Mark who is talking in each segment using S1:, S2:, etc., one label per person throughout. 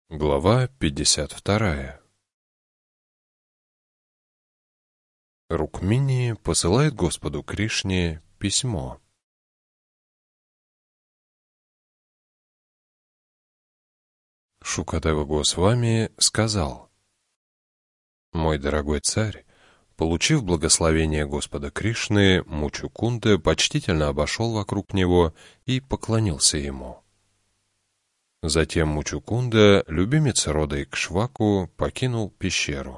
S1: Глава 52. Рукмини посылает Господу Кришне письмо. Шукадева Госвами сказал: «Мой дорогой царь, получив благословение Господа Кришны, Мучукунда почтительно обошел вокруг него и поклонился ему. Затем Мучукунда, любимец рода Икшваку, покинул пещеру.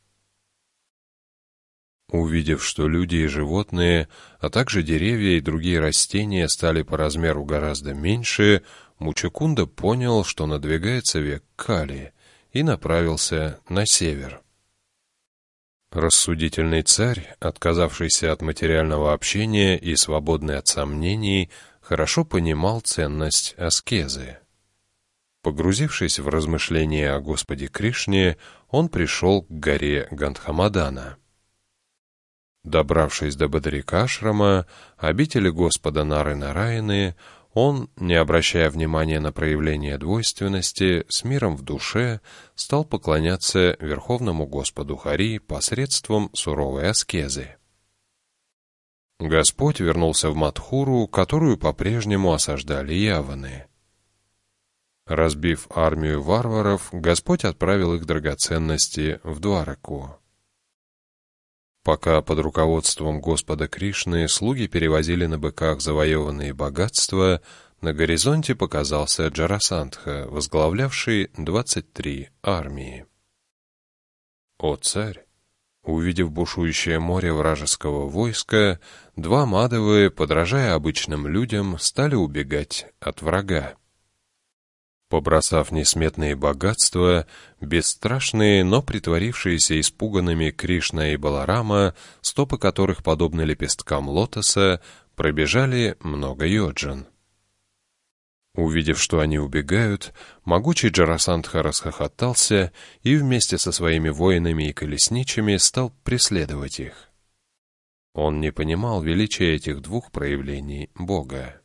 S1: Увидев, что люди и животные, а также деревья и другие растения стали по размеру гораздо меньше, Мучукунда понял, что надвигается век Кали, и направился на север. Рассудительный царь, отказавшийся от материального общения и свободный от сомнений, хорошо понимал ценность аскезы. Погрузившись в размышления о Господе Кришне, он пришел к горе Гандхамадана. Добравшись до Бадарикашрама, обители Господа Нары-Нараяны, он, не обращая внимания на проявление двойственности, с миром в душе стал поклоняться Верховному Господу Хари посредством суровой аскезы. Господь вернулся в Мадхуру, которую по-прежнему осаждали яваны. Разбив армию варваров, Господь отправил их драгоценности в Двараку. Пока под руководством Господа Кришны слуги перевозили на быках завоеванные богатства, на горизонте показался Джарасандха, возглавлявший 23 армии. «О царь!» Увидев бушующее море вражеского войска, два Мадавы, подражая обычным людям, стали убегать от врага. Побросав несметные богатства, бесстрашные, но притворившиеся испуганными Кришна и Баларама, стопы которых подобны лепесткам лотоса, пробежали много йоджан. Увидев, что они убегают, могучий Джарасандха расхохотался и вместе со своими воинами и колесничими стал преследовать их. Он не понимал величия этих двух проявлений Бога.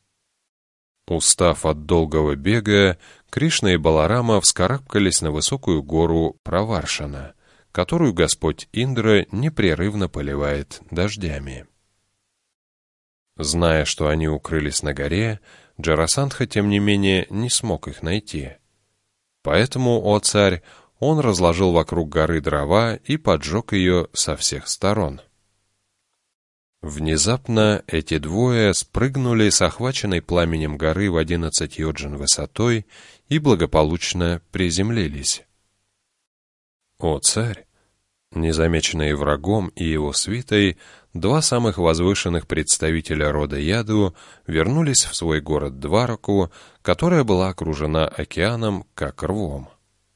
S1: Устав от долгого бега, Кришна и Баларама вскарабкались на высокую гору Праваршана, которую Господь Индра непрерывно поливает дождями. Зная, что они укрылись на горе, Джарасандха, тем не менее, не смог их найти. Поэтому, о царь, он разложил вокруг горы дрова и поджег ее со всех сторон. Внезапно эти двое спрыгнули с охваченной пламенем горы в 11 йоджан высотой и благополучно приземлились. О царь! Незамеченные врагом и его свитой, два самых возвышенных представителя рода Яду вернулись в свой город Двараку, которая была окружена океаном, как рвом.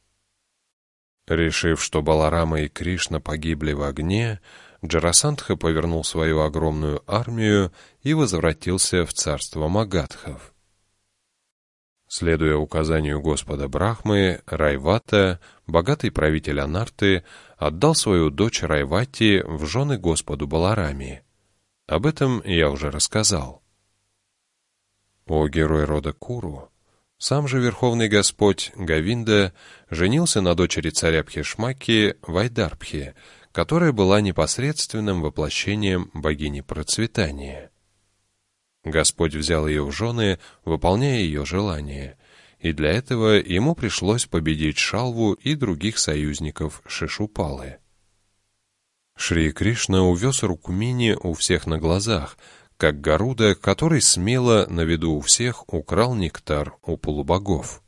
S1: Решив, что Баларама и Кришна погибли в огне, Джарасандха повернул свою огромную армию и возвратился в царство Магадхов. Следуя указанию Господа Брахмы, Райвата, богатый правитель Анарты, отдал свою дочь Райвати в жены Господу Балараме. Об этом я уже рассказал. О герой рода Куру! Сам же Верховный Господь Говинда женился на дочери царя Пхишмаки Вайдарбхи, которая была непосредственным воплощением богини процветания. Господь взял ее в жены, выполняя ее желание, и для этого ему пришлось победить Шалву и других союзников Шишупалы. Шри Кришна увез Рукмини у всех на глазах, как Гаруда, который смело на виду у всех украл нектар у полубогов.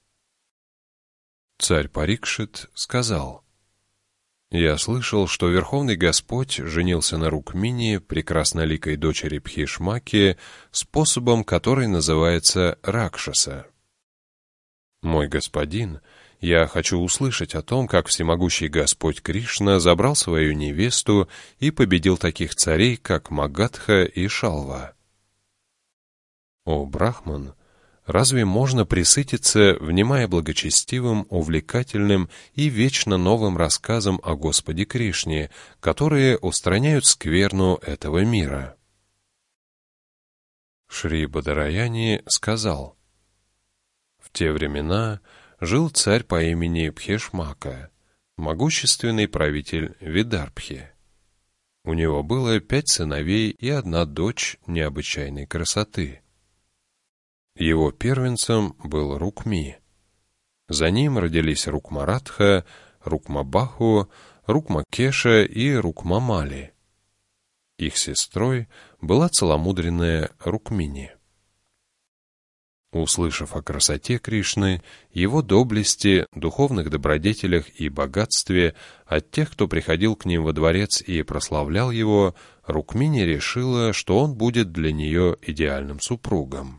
S1: Царь Парикшит сказал: «Я слышал, что Верховный Господь женился на Рукмини, прекрасноликой дочери Пхишмаки, способом, который называется Ракшаса. Мой господин, я хочу услышать о том, как всемогущий Господь Кришна забрал свою невесту и победил таких царей, как Магадха и Шалва». О Брахман! Разве можно пресытиться, внимая благочестивым, увлекательным и вечно новым рассказам о Господе Кришне, которые устраняют скверну этого мира? Шри Бадараяни сказал: «В те времена жил царь по имени Пхешмака, могущественный правитель Видарбхи. У него было 5 сыновей и 1 дочь необычайной красоты. Его первенцем был Рукми. За ним родились Рукмарадха, Рукмабаху, Рукмакеша и Рукмамали. Их сестрой была целомудренная Рукмини. Услышав о красоте Кришны, его доблести, духовных добродетелях и богатстве от тех, кто приходил к ним во дворец и прославлял его, Рукмини решила, что он будет для нее идеальным супругом.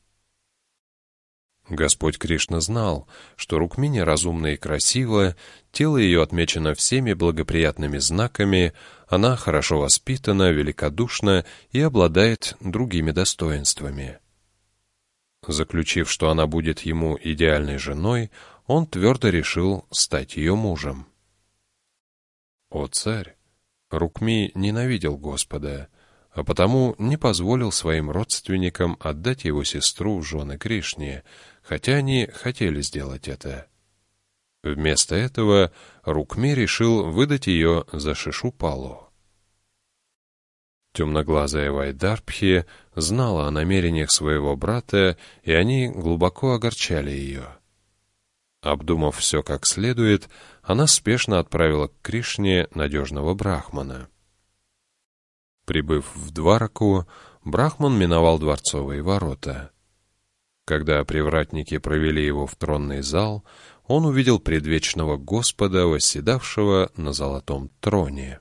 S1: Господь Кришна знал, что Рукмини разумна и красива, тело ее отмечено всеми благоприятными знаками, она хорошо воспитана, великодушна и обладает другими достоинствами. Заключив, что она будет ему идеальной женой, он твердо решил стать ее мужем. О царь! Рукми ненавидел Господа, а потому не позволил своим родственникам отдать его сестру в жены Кришне, хотя они хотели сделать это. Вместо этого Рукми решил выдать ее за Шишупалу. Темноглазая Вайдарбхи знала о намерениях своего брата, и они глубоко огорчали ее. Обдумав все как следует, она спешно отправила к Кришне надежного брахмана. Прибыв в Двараку, брахман миновал дворцовые ворота. Когда привратники провели его в тронный зал, он увидел предвечного Господа, восседавшего на золотом троне.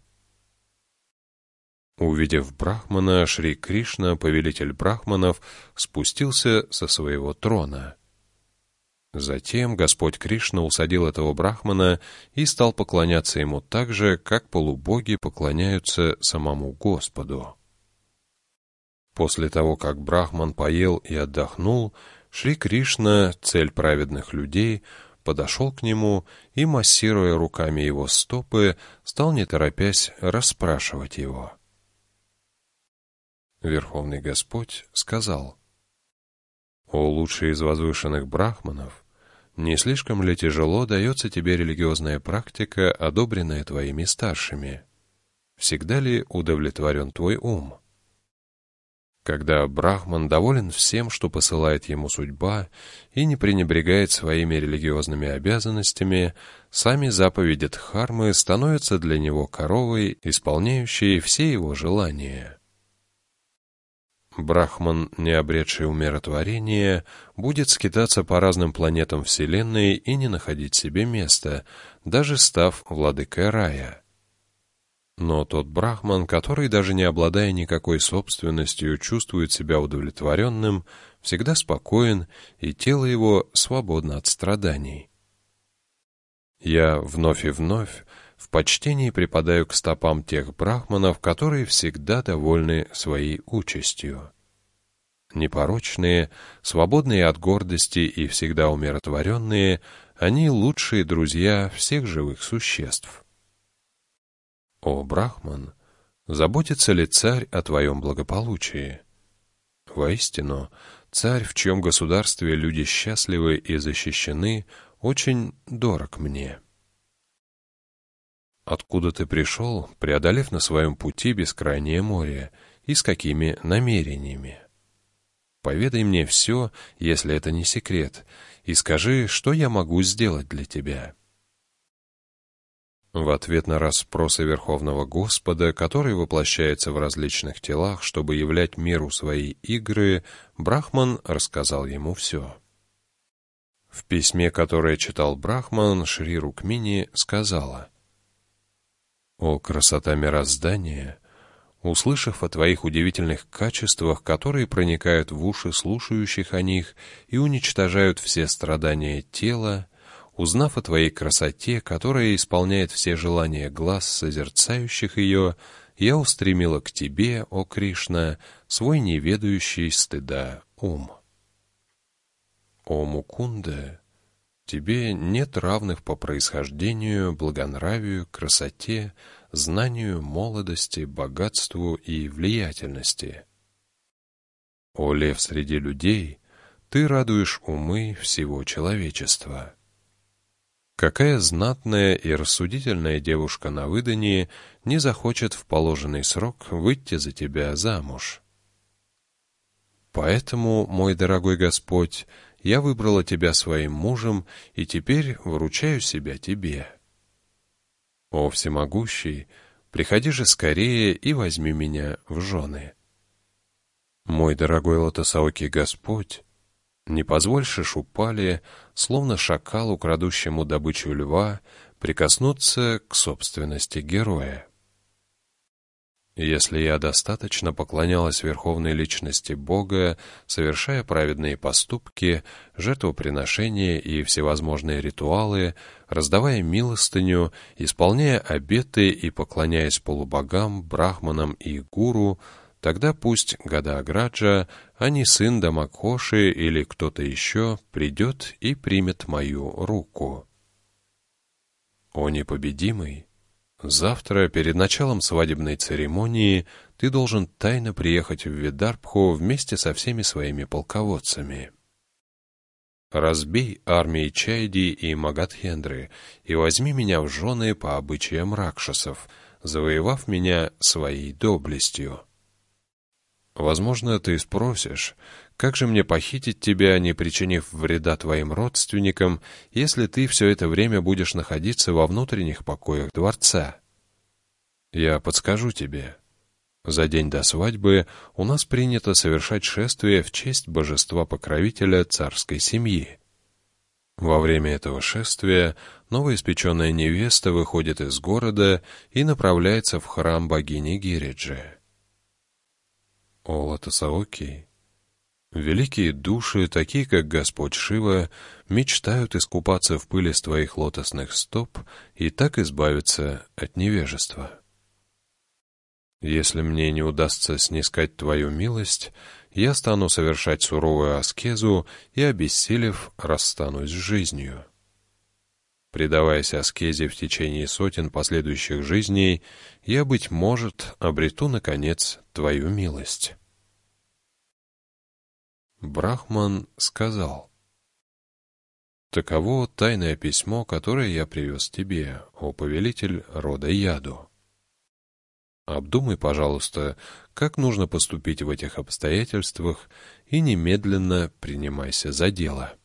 S1: Увидев брахмана, Шри Кришна, повелитель брахманов, спустился со своего трона. Затем Господь Кришна усадил этого брахмана и стал поклоняться ему так же, как полубоги поклоняются самому Господу. После того, как брахман поел и отдохнул, Шри Кришна, цель праведных людей, подошел к нему и, массируя руками его стопы, стал, не торопясь, расспрашивать его. Верховный Господь сказал: «О лучший из возвышенных брахманов, не слишком ли тяжело дается тебе религиозная практика, одобренная твоими старшими? Всегда ли удовлетворен твой ум?» Когда брахман доволен всем, что посылает ему судьба, и не пренебрегает своими религиозными обязанностями, сами заповеди Дхармы становятся для него коровой, исполняющей все его желания. Брахман, не обретший умиротворения, будет скитаться по разным планетам Вселенной и не находить себе места, даже став владыкой рая. Но тот брахман, который, даже не обладая никакой собственностью, чувствует себя удовлетворенным, всегда спокоен, и тело его свободно от страданий. Я вновь и вновь в почтении припадаю к стопам тех брахманов, которые всегда довольны своей участью. Непорочные, свободные от гордости и всегда умиротворенные, они лучшие друзья всех живых существ. О, брахман, заботится ли царь о твоем благополучии? Воистину, царь, в чьем государстве люди счастливы и защищены, очень дорог мне. Откуда ты пришел, преодолев на своем пути бескрайнее море, и с какими намерениями? Поведай мне все, если это не секрет, и скажи, что я могу сделать для тебя. В ответ на расспросы Верховного Господа, который воплощается в различных телах, чтобы являть миру свои игры, брахман рассказал ему все. В письме, которое читал брахман, Шри Рукмини сказала: «О, красота мироздания! Услышав о твоих удивительных качествах, которые проникают в уши слушающих о них и уничтожают все страдания тела, узнав о твоей красоте, которая исполняет все желания глаз созерцающих ее, я устремила к тебе, о Кришна, свой неведающий стыда ум. О Мукунда! Тебе нет равных по происхождению, благонравию, красоте, знанию, молодости, богатству и влиятельности. О лев среди людей, ты радуешь умы всего человечества. Какая знатная и рассудительная девушка на выданье не захочет в положенный срок выйти за тебя замуж? Поэтому, мой дорогой Господь, я выбрала тебя своим мужем и теперь вручаю себя тебе. О всемогущий, приходи же скорее и возьми меня в жены. Мой дорогой лотосоокий Господь, не позволь Шишупали, словно шакалу, крадущему добычу льва, прикоснуться к собственности героя. Если я достаточно поклонялась верховной личности Бога, совершая праведные поступки, жертвоприношения и всевозможные ритуалы, раздавая милостыню, исполняя обеты и поклоняясь полубогам, брахманам и гуру, тогда пусть Гадаграджа, а не сын Дамакхоши или кто-то еще, придет и примет мою руку. О непобедимый! Завтра, перед началом свадебной церемонии, ты должен тайно приехать в Видарбху вместе со всеми своими полководцами. Разбей армии Чайди и Магадхендры и возьми меня в жены по обычаям ракшасов, завоевав меня своей доблестью. Возможно, ты спросишь, как же мне похитить тебя, не причинив вреда твоим родственникам, если ты все это время будешь находиться во внутренних покоях дворца? Я подскажу тебе. За день до свадьбы у нас принято совершать шествие в честь божества-покровителя царской семьи. Во время этого шествия новоиспеченная невеста выходит из города и направляется в храм богини Гириджи. О лотосоокий! Великие души, такие как Господь Шива, мечтают искупаться в пыли с твоих лотосных стоп и так избавиться от невежества. Если мне не удастся снискать твою милость, я стану совершать суровую аскезу и, обессилев, расстанусь с жизнью. Предаваясь аскезе в течение сотен последующих жизней, я, быть может, обрету, наконец, твою милость. Брахман сказал: «Таково тайное письмо, которое я привез тебе, о повелитель рода Яду. Обдумай, пожалуйста, как нужно поступить в этих обстоятельствах, и немедленно принимайся за дело».